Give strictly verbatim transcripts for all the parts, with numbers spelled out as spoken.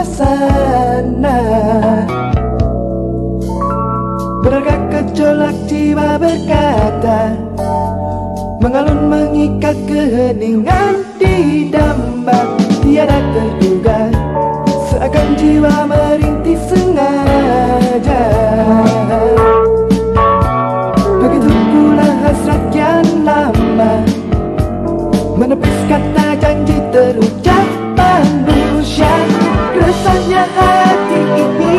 suasana. Benarkah gejolak jiwa berkata, mengalun mengikat keheningan di damba. Tiada terduga, seakan jiwa merintih sengaja. Begitu pula hasrat yang lama, menepis kata janji terucap manusia. Resahnya hati ini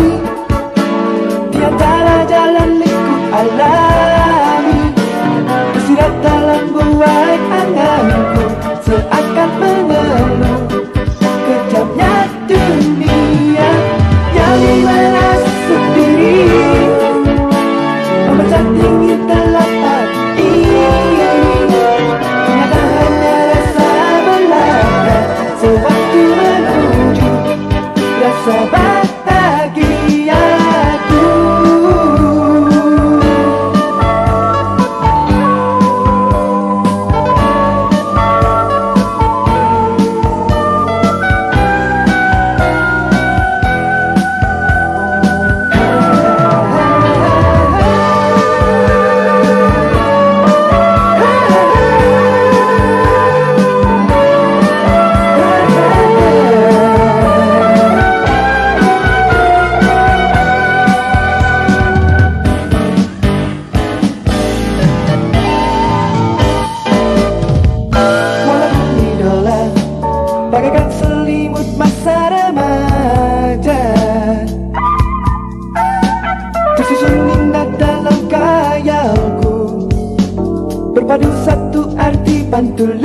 di antara jalan liku alami, tersirat dalam buai anganku, seakan mengeluh kejamnya dunia yang merasuk diri, memecah tinggi telapak ini. Ternyata hanya rasa belaka sewaktu menuju rasa bahagiaku. Bagaikan selimut masa remaja, tersusun indah dalam khayalku, berpadu satu arti pantul